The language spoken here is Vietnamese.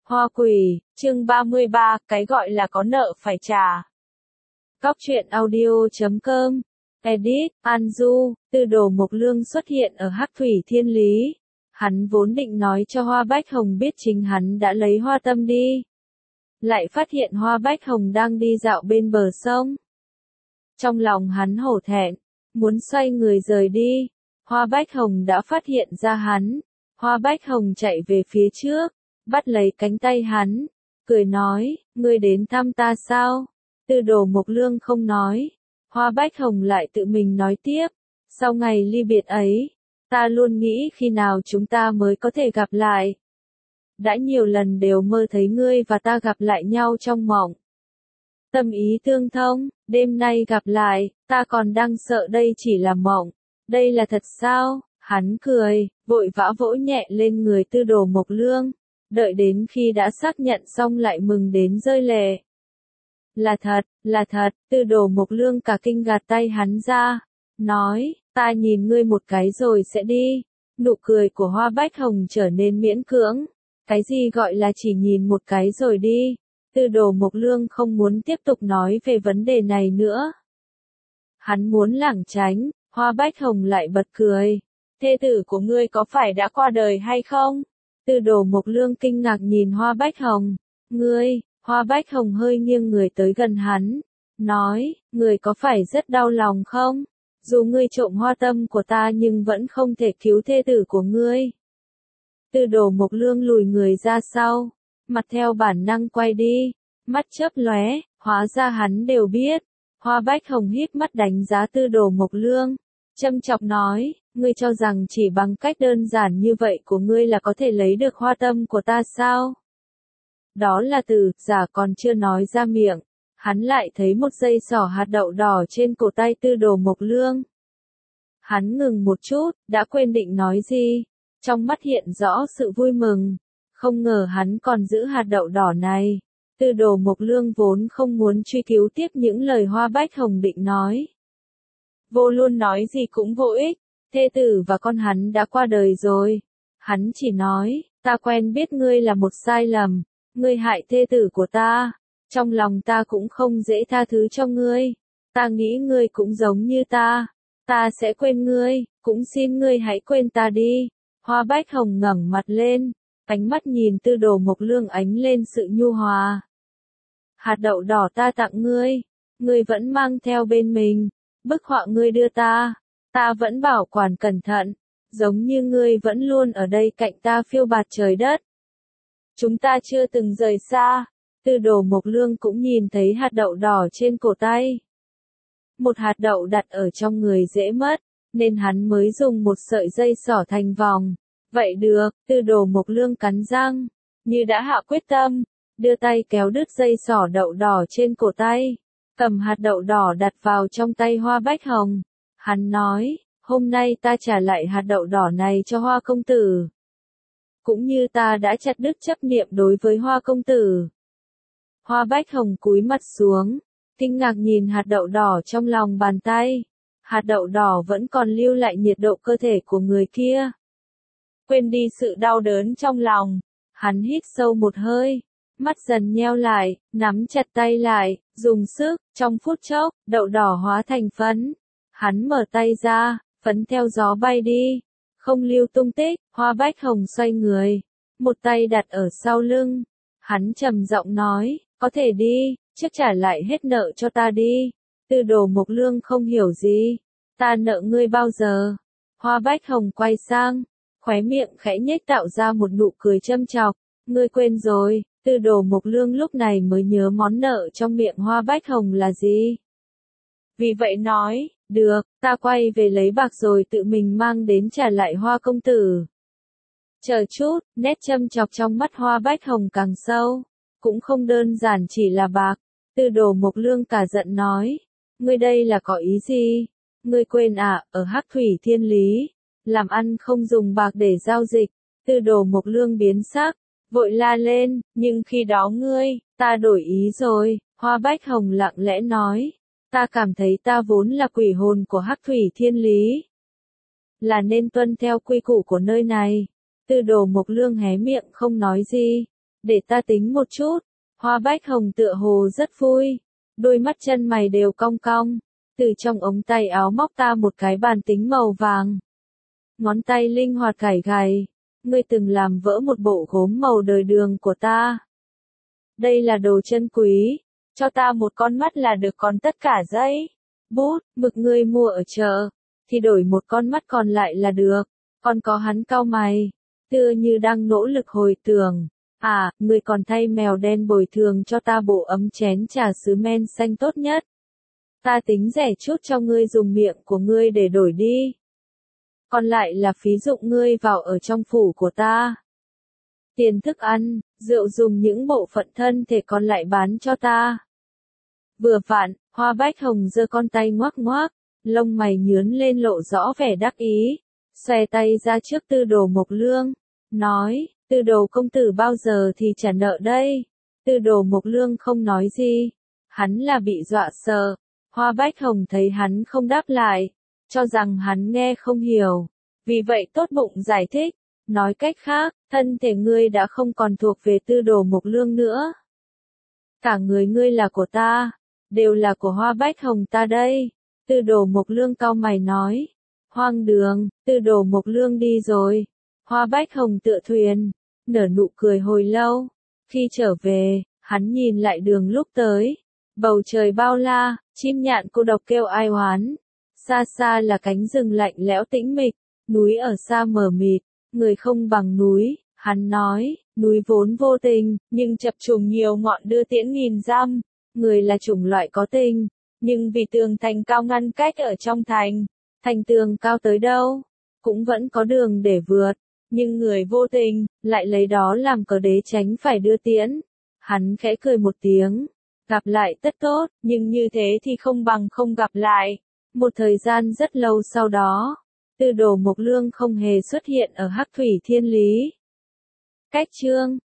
Hoa quỷ, chương 33, cái gọi là có nợ phải trả. Cóc truyện audio.com. Edit, Anju, Tư Đồ Mộc Lương xuất hiện ở Hắc Thủy Thiên Lý. Hắn vốn định nói cho Hoa Bách Hồng biết chính hắn đã lấy Hoa Tâm đi. Lại phát hiện Hoa Bách Hồng đang đi dạo bên bờ sông. Trong lòng hắn hổ thẹn, muốn xoay người rời đi. Hoa Bách Hồng đã phát hiện ra hắn. Hoa Bách Hồng chạy về phía trước, bắt lấy cánh tay hắn, cười nói, ngươi đến thăm ta sao? Tư Đồ Mộc Lương không nói. Hoa Bách Hồng lại tự mình nói tiếp, sau ngày ly biệt ấy, ta luôn nghĩ khi nào chúng ta mới có thể gặp lại. Đã nhiều lần đều mơ thấy ngươi và ta gặp lại nhau trong mộng. Tâm ý tương thông, đêm nay gặp lại, ta còn đang sợ đây chỉ là mộng. Đây là thật sao? Hắn cười, vội vã vỗ nhẹ lên người Tư Đồ Mộc Lương. Đợi đến khi đã xác nhận xong lại mừng đến rơi lệ. Là thật, Tư Đồ Mộc Lương cả kinh gạt tay hắn ra. Nói, ta nhìn ngươi một cái rồi sẽ đi. Nụ cười của Hoa Bách Hồng trở nên miễn cưỡng. Cái gì gọi là chỉ nhìn một cái rồi đi? Tư Đồ Mộc Lương không muốn tiếp tục nói về vấn đề này nữa. Hắn muốn lảng tránh, Hoa Bách Hồng lại bật cười. Thê tử của ngươi có phải đã qua đời hay không? Tư Đồ Mộc Lương kinh ngạc nhìn Hoa Bách Hồng. Ngươi, Hoa Bách Hồng hơi nghiêng người tới gần hắn. Nói, ngươi có phải rất đau lòng không? Dù ngươi trộm Hoa Tâm của ta nhưng vẫn không thể cứu thê tử của ngươi. Tư Đồ Mộc Lương lùi người ra sau, mặt theo bản năng quay đi, mắt chớp lóe, hóa ra hắn đều biết. Hoa Bách Hồng híp mắt đánh giá Tư Đồ Mộc Lương, châm chọc nói, ngươi cho rằng chỉ bằng cách đơn giản như vậy của ngươi là có thể lấy được Hoa Tâm của ta sao? Đó là từ, giả còn chưa nói ra miệng, hắn lại thấy một dây xỏ hạt đậu đỏ trên cổ tay Tư Đồ Mộc Lương. Hắn ngừng một chút, đã quên định nói gì, trong mắt hiện rõ sự vui mừng, không ngờ hắn còn giữ hạt đậu đỏ này. Tư Đồ Mộc Lương vốn không muốn truy cứu tiếp những lời Hoa Bách Hồng định nói. Vô luôn nói gì cũng vô ích, thê tử và con hắn đã qua đời rồi. Hắn chỉ nói, ta quen biết ngươi là một sai lầm, ngươi hại thê tử của ta, trong lòng ta cũng không dễ tha thứ cho ngươi. Ta nghĩ ngươi cũng giống như ta sẽ quên ngươi, cũng xin ngươi hãy quên ta đi. Hoa Bách Hồng ngẩng mặt lên, ánh mắt nhìn Tư Đồ Mộc Lương ánh lên sự nhu hòa. Hạt đậu đỏ ta tặng ngươi vẫn mang theo bên mình, bức họa ngươi đưa ta vẫn bảo quản cẩn thận, giống như ngươi vẫn luôn ở đây cạnh ta phiêu bạt trời đất. Chúng ta chưa từng rời xa. Tư Đồ Mộc Lương cũng nhìn thấy hạt đậu đỏ trên cổ tay. Một hạt đậu đặt ở trong người dễ mất, nên hắn mới dùng một sợi dây xỏ thành vòng. Vậy được, Tư Đồ Mộc Lương cắn răng, như đã hạ quyết tâm, đưa tay kéo đứt dây xỏ đậu đỏ trên cổ tay, cầm hạt đậu đỏ đặt vào trong tay Hoa Bách Hồng. Hắn nói, hôm nay ta trả lại hạt đậu đỏ này cho Hoa công tử. Cũng như ta đã chặt đứt chấp niệm đối với Hoa công tử. Hoa Bách Hồng cúi mặt xuống, kinh ngạc nhìn hạt đậu đỏ trong lòng bàn tay. Hạt đậu đỏ vẫn còn lưu lại nhiệt độ cơ thể của người kia. Quên đi sự đau đớn trong lòng, hắn hít sâu một hơi, mắt dần nheo lại, nắm chặt tay lại, dùng sức, trong phút chốc, đậu đỏ hóa thành phấn. Hắn mở tay ra, phấn theo gió bay đi, không lưu tung tích. Hoa Bách Hồng xoay người, một tay đặt ở sau lưng. Hắn trầm giọng nói, có thể đi, trước trả lại hết nợ cho ta đi. Tư Đồ Mộc Lương không hiểu gì, ta nợ ngươi bao giờ? Hoa Bách Hồng quay sang, khóe miệng khẽ nhếch tạo ra một nụ cười châm chọc, ngươi quên rồi. Tư Đồ Mộc Lương lúc này mới nhớ món nợ trong miệng Hoa Bách Hồng là gì. Vì vậy nói, được, ta quay về lấy bạc rồi tự mình mang đến trả lại Hoa công tử. Chờ chút, nét châm chọc trong mắt Hoa Bách Hồng càng sâu, cũng không đơn giản chỉ là bạc. Tư Đồ Mộc Lương cả giận nói, ngươi đây là có ý gì? Ngươi quên ở Hắc Thủy Thiên Lý, làm ăn không dùng bạc để giao dịch. Tư Đồ Mộc Lương biến sắc, vội la lên, nhưng khi đó ta đổi ý rồi. Hoa Bách Hồng lặng lẽ nói, ta cảm thấy ta vốn là quỷ hồn của Hắc Thủy Thiên Lý, là nên tuân theo quy củ của nơi này. Tư Đồ Mộc Lương hé miệng không nói gì, Để ta tính một chút. Hoa Bách Hồng tựa hồ rất vui. Đôi mắt chân mày đều cong cong. Từ trong ống tay áo móc ta một cái bàn tính màu vàng. Ngón tay linh hoạt gảy gảy. Ngươi từng làm vỡ một bộ gốm màu đời đường của ta. Đây là đồ chân quý. Cho ta một con mắt là được, còn tất cả giấy, bút, mực ngươi mua ở chợ, thì đổi một con mắt còn lại là được. Còn có, hắn cau mày, tựa như đang nỗ lực hồi tưởng. À, ngươi còn thay mèo đen bồi thường cho ta bộ ấm chén trà sứ men xanh tốt nhất. Ta tính rẻ chút cho ngươi dùng miệng của ngươi để đổi đi. Còn lại là phí dụng ngươi vào ở trong phủ của ta. Tiền thức ăn, rượu dùng những bộ phận thân thể còn lại bán cho ta. Vừa vặn, Hoa Bách Hồng giơ con tay ngoắc ngoắc, lông mày nhướn lên lộ rõ vẻ đắc ý, xòe tay ra trước Tư Đồ Mộc Lương, nói, Tư Đồ công tử bao giờ thì trả nợ đây? Tư Đồ Mộc Lương không nói gì, hắn là bị dọa sợ. Hoa Bách Hồng thấy hắn không đáp lại, cho rằng hắn nghe không hiểu, vì vậy tốt bụng giải thích, nói cách khác, thân thể ngươi đã không còn thuộc về Tư Đồ Mộc Lương nữa. Cả người ngươi là của ta, đều là của Hoa Bách Hồng ta đây. Tư Đồ Mộc Lương cau mày nói, hoang đường, Tư Đồ Mộc Lương đi rồi. Hoa Bách Hồng tựa thuyền, nở nụ cười hồi lâu. Khi trở về, hắn nhìn lại đường lúc tới. Bầu trời bao la, chim nhạn cô độc kêu ai oán. Xa xa là cánh rừng lạnh lẽo tĩnh mịch, núi ở xa mờ mịt, người không bằng núi. Hắn nói, núi vốn vô tình, nhưng chập trùng nhiều ngọn đưa tiễn nghìn dặm. Người là chủng loại có tình, nhưng vì tường thành cao ngăn cách ở trong thành, thành tường cao tới đâu, cũng vẫn có đường để vượt. Nhưng người vô tình, lại lấy đó làm cớ đế tránh phải đưa tiễn. Hắn khẽ cười một tiếng, gặp lại tất tốt, nhưng như thế thì không bằng không gặp lại. Một thời gian rất lâu sau đó, Tư Đồ Mộc Lương không hề xuất hiện ở Hắc Thủy Thiên Lý. Cách chương